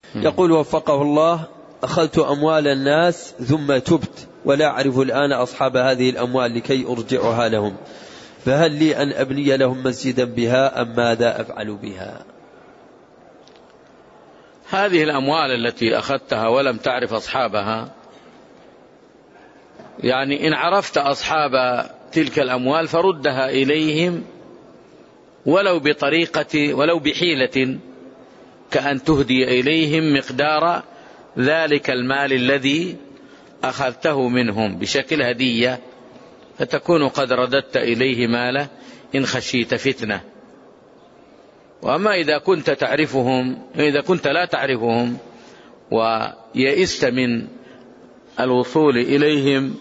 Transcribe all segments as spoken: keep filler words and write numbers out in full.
يقول وفقه الله: أخذت أموال الناس ثم تبت ولا أعرف الآن أصحاب هذه الأموال لكي أرجعها لهم، فهل لي أن أبني لهم مسجدا بها أم ماذا أفعل بها؟ هذه الأموال التي أخذتها ولم تعرف أصحابها، يعني إن عرفت أصحاب تلك الأموال فردها إليهم ولو بطريقة ولو بحيلة، كأن تهدي إليهم مقدار ذلك المال الذي أخذته منهم بشكل هدية، فتكون قد رددت إليه ماله إن خشيت فتنة. وأما إذا كنت تعرفهم، إذا كنت لا تعرفهم ويئست من الوصول إليهم،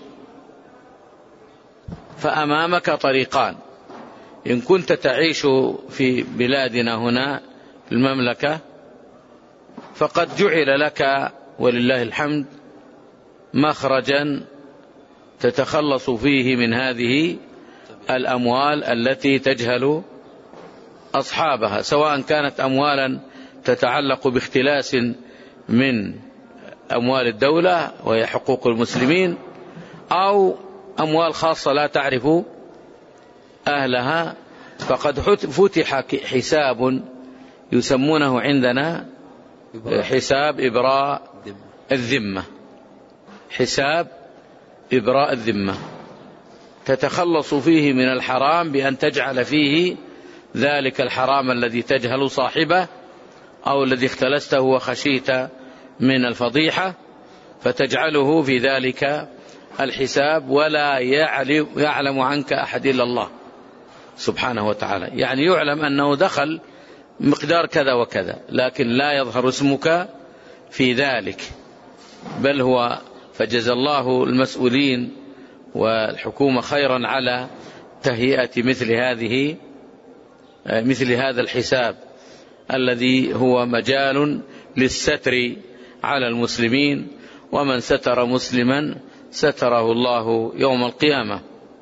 فأمامك طريقان. إن كنت تعيش في بلادنا هنا المملكة، فقد جعل لك ولله الحمد مخرجا تتخلص فيه من هذه الأموال التي تجهل أصحابها، سواء كانت أموالا تتعلق باختلاس من أموال الدولة وهي حقوق المسلمين، أو أموال خاصة لا تعرف أهلها، فقد فتح حساب يسمونه عندنا حساب إبراء الذمة، حساب إبراء الذمة، تتخلص فيه من الحرام بأن تجعل فيه ذلك الحرام الذي تجهل صاحبه أو الذي اختلسته وخشيت من الفضيحة، فتجعله في ذلك الحساب ولا يعلم عنك أحد إلا الله سبحانه وتعالى. يعني يعلم أنه دخل مقدار كذا وكذا، لكن لا يظهر اسمك في ذلك، بل هو فجزى الله المسؤولين والحكومة خيرا على تهيئة مثل هذه مثل هذا الحساب الذي هو مجال للستر على المسلمين، ومن ستر مسلما ستره الله يوم القيامة.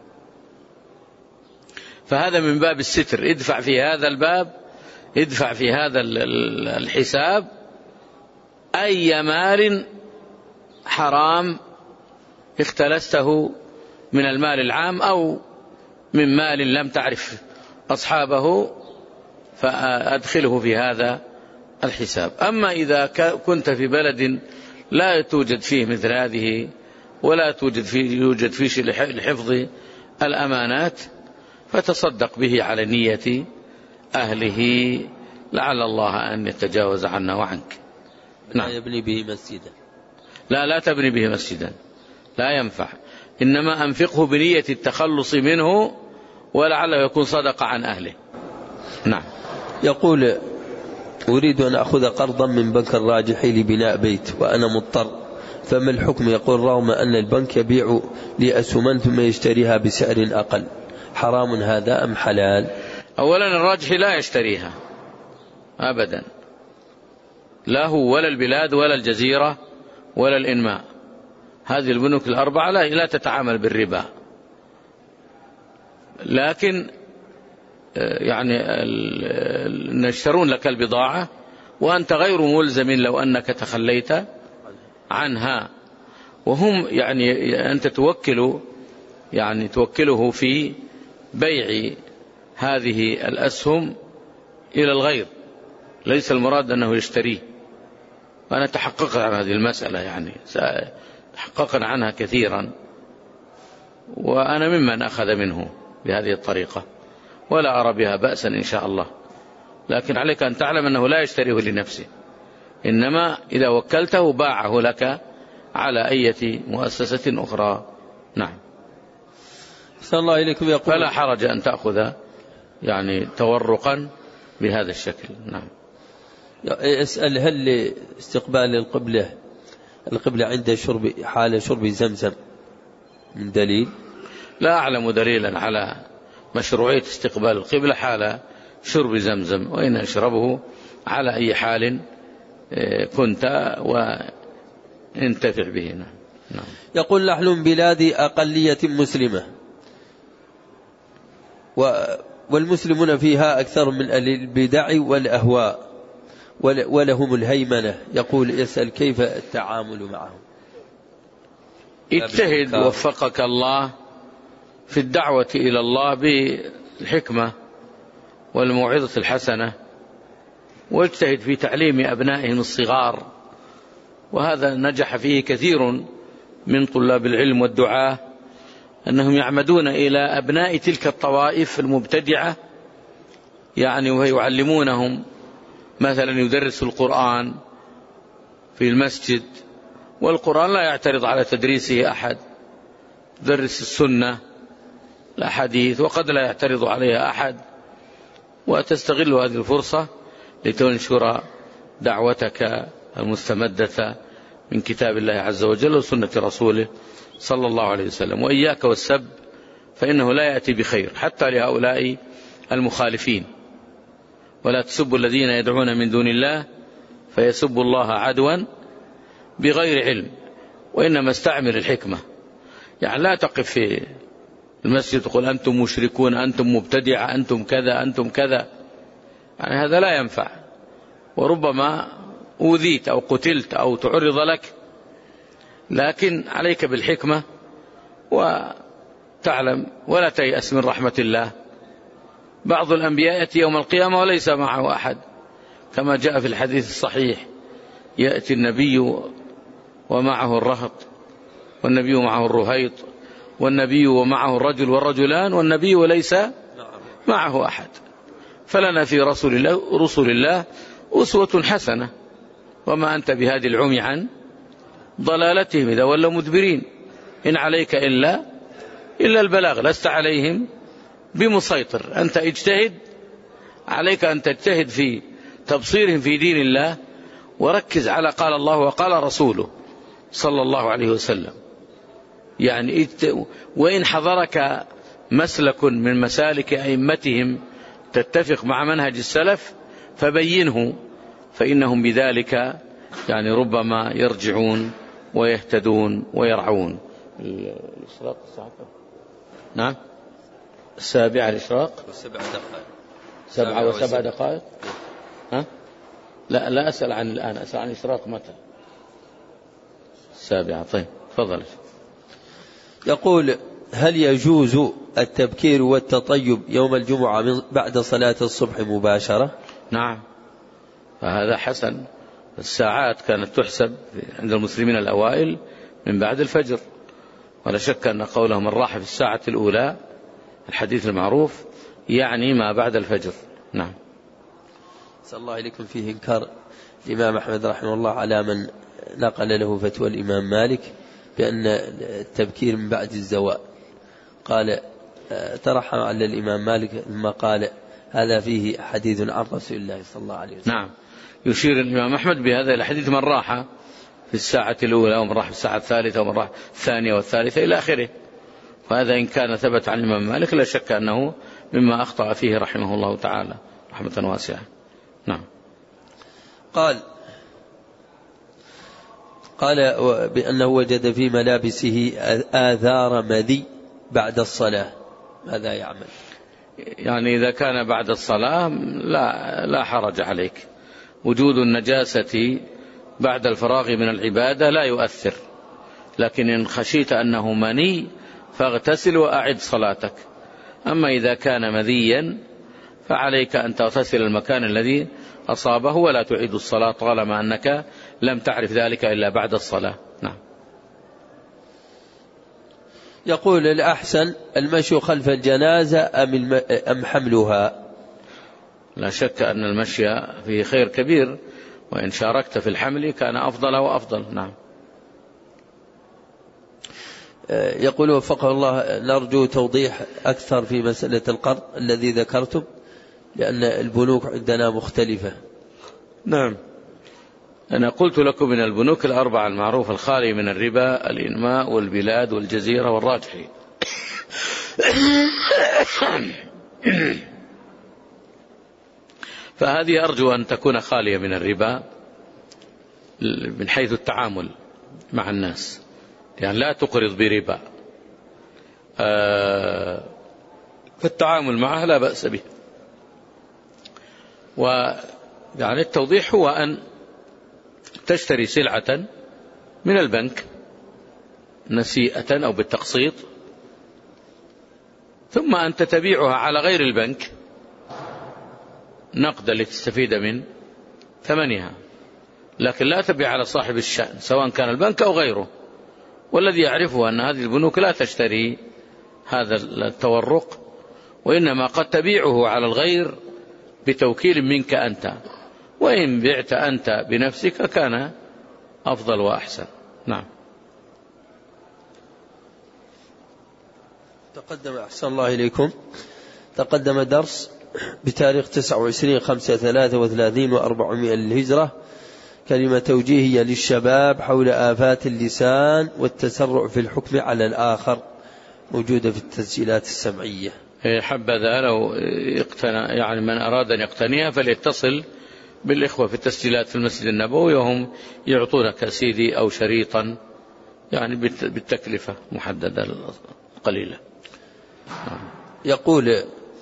فهذا من باب الستر، ادفع في هذا الباب، ادفع في هذا الحساب أي مال حرام اختلسته من المال العام أو من مال لم تعرف أصحابه، فأدخله في هذا الحساب. أما إذا كنت في بلد لا توجد فيه مثل هذه ولا توجد فيه يوجد فيه شيء لحفظ الأمانات، فتصدق به على نية أهله لعل الله أن يتجاوز عنا وعنك. نعم. لا يبني به مسجدا، لا لا تبني به مسجدا، لا ينفع، إنما أنفقه بنية التخلص منه ولعله يكون صدقة عن أهله. نعم. يقول أريد أن أخذ قرضا من بنك الراجحي لبناء بيت وأنا مضطر، فما الحكم؟ يقول رغم أن البنك يبيع لي أسهما ثم يشتريها بسعر أقل، حرام هذا أم حلال؟ أولا الراجحي لا يشتريها أبدا، لا هو ولا البلاد ولا الجزيرة ولا الإنماء، هذه البنوك الأربعة لا, لا تتعامل بالربا، لكن يعني يشترون لك البضاعة وأنت غير ملزم لو أنك تخليت عنها، وهم يعني أنت توكل يعني توكله في بيع هذه الأسهم إلى الغير، ليس المراد أنه يشتريه. وأنا تحققت عن هذه المسألة، يعني تحققنا عنها كثيرا، وأنا ممن أخذ منه بهذه الطريقة، ولا أرى بها بأسا إن شاء الله، لكن عليك أن تعلم أنه لا يشتريه لنفسه، إنما إذا وكلته باعه لك على أي مؤسسة أخرى. نعم. صلى الله إليكم. يقول فلا حرج أن تأخذ يعني تورقا بهذا الشكل. نعم. يسأل هل استقبال القبلة القبلة عند شرب حال شرب زمزم من دليل؟ لا أعلم دليلا على مشروعية استقبال القبلة حال شرب زمزم، وإن أشربه على أي حال كنت وانتفع به. نعم. يقول نحن من بلاد أقلية مسلمة والمسلمون فيها أكثر من البدع والأهواء، ولهم الهيمنة. يقول يسأل كيف التعامل معهم؟ اجتهد وفقك الله في الدعوة إلى الله بالحكمة والموعظة الحسنة، واجتهد في تعليم أبنائهم الصغار، وهذا نجح فيه كثير من طلاب العلم والدعاة، أنهم يعمدون إلى أبناء تلك الطوائف المبتدعة يعني، ويعلمونهم مثلا يدرس القرآن في المسجد، والقرآن لا يعترض على تدريسه أحد، تدرس السنة الأحاديث وقد لا يعترض عليها أحد، وتستغل هذه الفرصة لتنشر دعوتك المستمدة من كتاب الله عز وجل وسنة رسوله صلى الله عليه وسلم. وإياك والسب فإنه لا يأتي بخير حتى لهؤلاء المخالفين. ولا تسبوا الذين يدعون من دون الله فيسبوا الله عدوا بغير علم، وإنما استعمل الحكمة. يعني لا تقف في المسجد تقول أنتم مشركون، أنتم مبتدعة، أنتم كذا، أنتم كذا، يعني هذا لا ينفع، وربما أوذيت أو قتلت أو تعرض لك. لكن عليك بالحكمة وتعلم ولا تيأس من رحمة الله. بعض الأنبياء يأتي يوم القيامة وليس معه أحد، كما جاء في الحديث الصحيح: يأتي النبي ومعه الرهط، والنبي معه الرهيط، والنبي ومعه الرجل والرجلان، والنبي وليس معه أحد. فلنا في رسول الله رسول الله أسوة حسنة، وما أنت بهادي العمي عن ضلالتهم إذا ولوا مدبرين. إن عليك إلا إلا البلاغ، لست عليهم بمسيطر. أنت اجتهد، عليك أن تجتهد في تبصيرهم في دين الله، وركز على قال الله وقال رسوله صلى الله عليه وسلم. يعني وإن حضرك مسلك من مسالك أئمتهم تتفق مع منهج السلف فبينه، فإنهم بذلك يعني ربما يرجعون ويهتدون ويرعون. الإشراق الساعة نعم السابعة الإشراق سبع دقائق سبعة وسبع دقائق ها؟ لا لا أسأل عن الآن، أسأل عن الإشراق متى؟ السابعة. طيب تفضل. يقول: هل يجوز التبكير والتطيب يوم الجمعة بعد صلاة الصبح مباشرة؟ نعم، فهذا حسن. الساعات كانت تحسب عند المسلمين الأوائل من بعد الفجر، ولا شك أن قولهم من راح في الساعة الأولى الحديث المعروف يعني ما بعد الفجر. نعم. صلى الله عليكم. فيه إنكار الإمام أحمد رحمه الله على من نقل له فتوى الإمام مالك بأن التبكير من بعد الزوال. قال ترحم على الإمام مالك لما قال هذا فيه حديث عن رسول الله صلى الله عليه وسلم. نعم، يشير الإمام أحمد بهذا الحديث: من راح في الساعة الأولى، ومن راح في الساعة الثالثة، ومن راح الثانية والثالثة إلى آخره. وهذا إن كان ثبت عن الإمام مالك لا شك أنه مما أخطأ فيه رحمه الله تعالى رحمة واسعة. نعم. قال قال بأنه وجد في ملابسه آثار مذي بعد الصلاة، ماذا يعمل؟ يعني إذا كان بعد الصلاة لا, لا حرج عليك. وجود النجاسة بعد الفراغ من العبادة لا يؤثر، لكن إن خشيت أنه مني فاغتسل وأعد صلاتك. أما إذا كان مذيا فعليك أن تغتسل المكان الذي أصابه ولا تعيد الصلاة طالما أنك لم تعرف ذلك إلا بعد الصلاة. نعم. يقول: الأحسن المشي خلف الجنازة أم, أم حملها؟ لا شك أن المشي فيه خير كبير، وإن شاركت في الحمل كان أفضل وأفضل. نعم. يقول: وفقه الله، نرجو توضيح أكثر في مسألة القرض الذي ذكرتم، لأن البنوك عندنا مختلفة. نعم، أنا قلت لكم من البنوك الأربعة المعروفة الخالية من الربا: الإنماء والبلاد والجزيرة والراجحي. فهذه أرجو أن تكون خالية من الربا من حيث التعامل مع الناس، يعني لا تقرض بربا، فالتعامل معها لا بأس به. يعني التوضيح هو أن تشتري سلعة من البنك نسيئة أو بالتقسيط، ثم أنت تبيعها على غير البنك نقدا لتستفيد من ثمنها، لكن لا تبيع على صاحب الشأن سواء كان البنك أو غيره. والذي يعرفه أن هذه البنوك لا تشتري هذا التورق، وإنما قد تبيعه على الغير بتوكيل منك أنت، وإن بعت أنت بنفسك كان أفضل وأحسن. نعم. تقدم أحسن الله إليكم تقدم درس بتاريخ تسعة وعشرين خمسة ثلاثة وثلاثين وأربعمائة للهجرة، كلمة توجيهية للشباب حول آفات اللسان والتسرع في الحكم على الآخر، موجودة في التسجيلات السمعية. حبذا لو اقتنى يعني من أراد أن يقتنيها فليتصل بالإخوة في التسجيلات في المسجد النبوي، وهم يعطونك سيدي أو شريطا يعني بالتكلفة محددة قليلة. يقول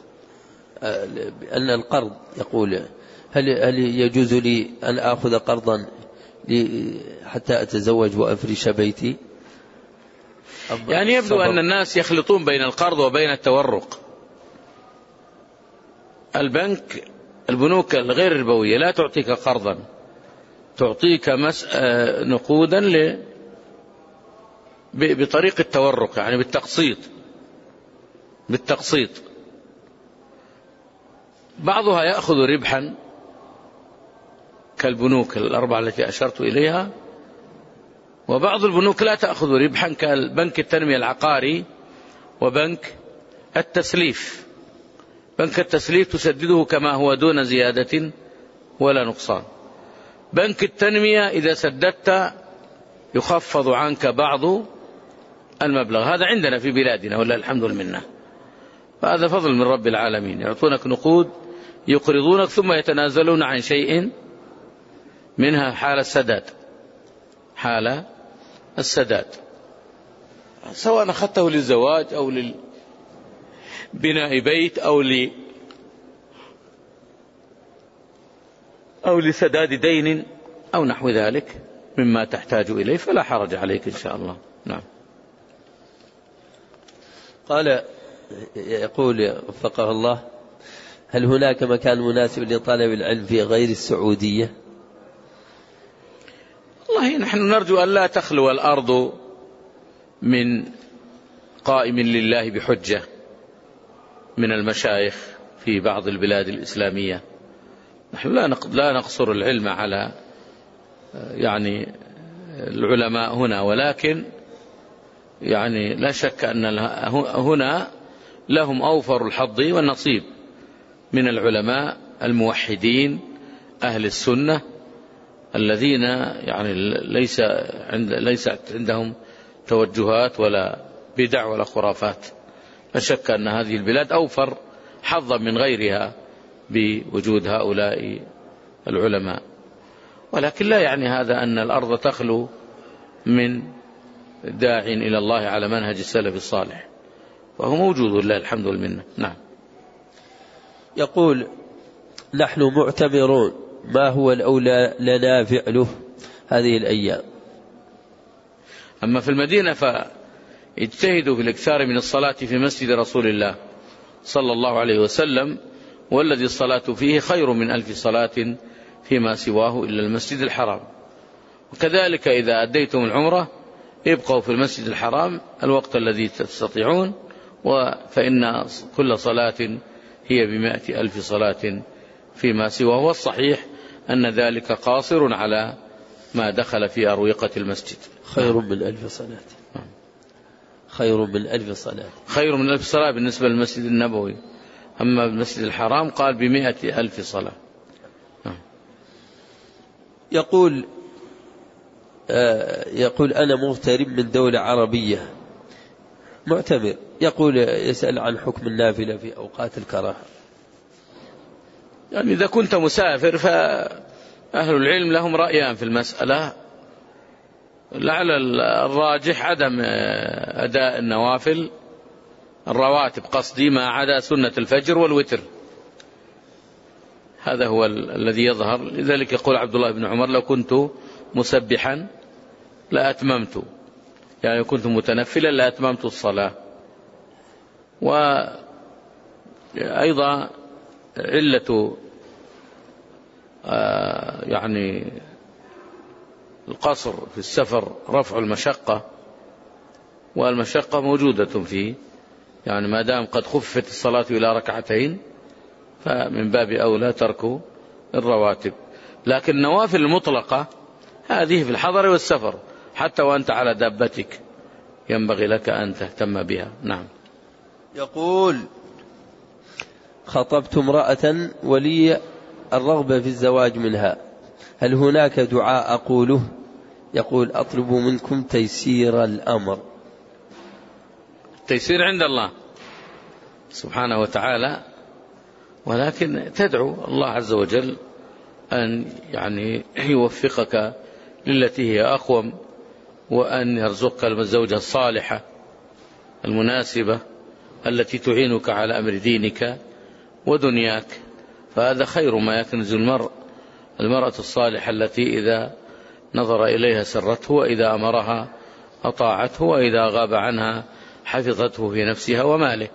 أن القرض، يقول هل هل يجوز لي أن آخذ قرضا حتى أتزوج وأفرش بيتي؟ يعني يبدو أن الناس يخلطون بين القرض وبين التورق. البنك البنوك الغير ربوية لا تعطيك قرضا، تعطيك نقودا ل بطريق التورق، يعني بالتقسيط بالتقسيط بعضها يأخذ ربحا كالبنوك الأربعة التي أشرت إليها، وبعض البنوك لا تأخذ ربحا كالبنك التنمية العقاري وبنك التسليف. بنك التسليف تسدده كما هو دون زيادة ولا نقصان. بنك التنمية إذا سددت يخفض عنك بعض المبلغ. هذا عندنا في بلادنا ولا الحمد لله، فهذا فضل من رب العالمين. يعطونك نقود يقرضونك ثم يتنازلون عن شيء منها حال السداد حال السداد سواء أخذته للزواج أو لبناء بيت أو ل أو لسداد دين أو نحو ذلك مما تحتاج إليه، فلا حرج عليك إن شاء الله. نعم. قال يقول وفقه الله: هل هناك مكان مناسب لطالب العلم في غير السعودية؟ والله نحن نرجو أن لا تخلو الأرض من قائم لله بحجة من المشايخ في بعض البلاد الإسلامية. نحن لا نقصر العلم على يعني العلماء هنا، ولكن يعني لا شك أن هنا لهم أوفر الحظ والنصيب من العلماء الموحدين أهل السنة الذين يعني ليس عند ليست عندهم توجهات ولا بدع ولا خرافات. لا شك أن هذه البلاد أوفر حظا من غيرها بوجود هؤلاء العلماء، ولكن لا يعني هذا أن الأرض تخلو من داع إلى الله على منهج السلف الصالح، وهو موجود لله الحمد لله. نعم. يقول: نحن معتبرون، ما هو الأولى لنا فعله هذه الأيام؟ أما في المدينة فاجتهدوا في الإكثار من الصلاة في مسجد رسول الله صلى الله عليه وسلم، والذي الصلاة فيه خير من ألف صلاة فيما سواه إلا المسجد الحرام. وكذلك إذا أديتم العمرة ابقوا في المسجد الحرام الوقت الذي تستطيعون، فإن كل صلاة هي بمائة ألف صلاة فيما سواه. والصحيح أن ذلك قاصر على ما دخل في أروقة المسجد. خير من ألف صلاة. خير من ألف صلاة. خير من ألف صلاة بالنسبة للمسجد النبوي، أما المسجد الحرام قال بمائة ألف صلاة. يقول آه يقول أنا مغترب من دولة عربية معتمر، يقول يسأل عن حكم النافلة في أوقات الكراهة. يعني إذا كنت مسافر فأهل العلم لهم رأيان في المسألة، لعل الراجح عدم أداء النوافل الرواتب قصدي ما عدا سنة الفجر والوتر، هذا هو ال الذي يظهر. لذلك يقول عبد الله بن عمر: لو كنت مسبحا لأتممت، يعني كنت متنفلا لأتممت الصلاة. وأيضا علة آه يعني القصر في السفر رفع المشقة، والمشقة موجودة فيه، يعني ما دام قد خفت الصلاة إلى ركعتين فمن باب أولى ترك الرواتب. لكن النوافل المطلقة هذه في الحضر والسفر، حتى وأنت على دابتك ينبغي لك أن تهتم بها. نعم. يقول: خطبت امرأة ولي الرغبة في الزواج منها، هل هناك دعاء أقوله؟ يقول: أطلب منكم تيسير الأمر. التيسير عند الله سبحانه وتعالى، ولكن تدعو الله عز وجل أن يعني يوفقك للتي هي أقوم، وأن يرزقك الزوجة الصالحة المناسبة التي تعينك على أمر دينك ودنياك، فهذا خير ما يكنز المرء، المرأة الصالحة التي إذا نظر إليها سرته، وإذا أمرها أطاعته، وإذا غاب عنها حفظته في نفسها وماله.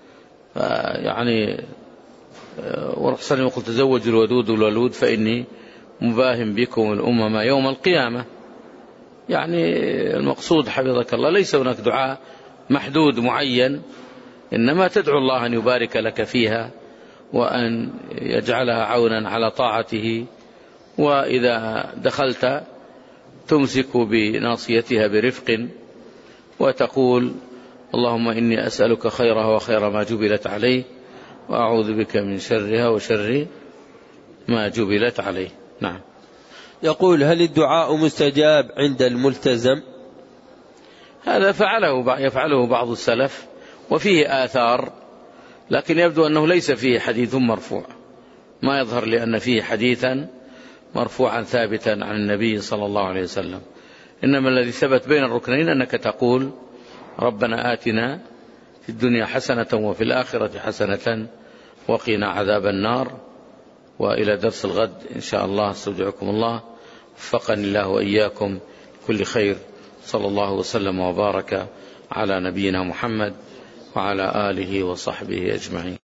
يعني ورحسن يقول: تزوجوا الودود الولود فإني مباهم بكم الأمم يوم القيامة. يعني المقصود حفظك الله ليس هناك دعاء محدود معين، إنما تدعو الله أن يبارك لك فيها، وأن يجعلها عونا على طاعته. وإذا دخلت تمسك بناصيتها برفق وتقول: اللهم إني أسألك خيرها وخير ما جبلت عليه، وأعوذ بك من شرها وشر ما جبلت عليه. نعم. يقول: هل الدعاء مستجاب عند الملتزم؟ هذا فعله يفعله بعض السلف وفيه آثار، لكن يبدو أنه ليس فيه حديث مرفوع، ما يظهر لأن فيه حديثا مرفوعا ثابتا عن النبي صلى الله عليه وسلم. إنما الذي ثبت بين الركنين أنك تقول: ربنا آتنا في الدنيا حسنة وفي الآخرة حسنة وقنا عذاب النار. وإلى درس الغد إن شاء الله، استودعكم الله، وفقني الله وإياكم كل خير. صلى الله وسلم وبارك على نبينا محمد وعلى آله وصحبه أجمعين.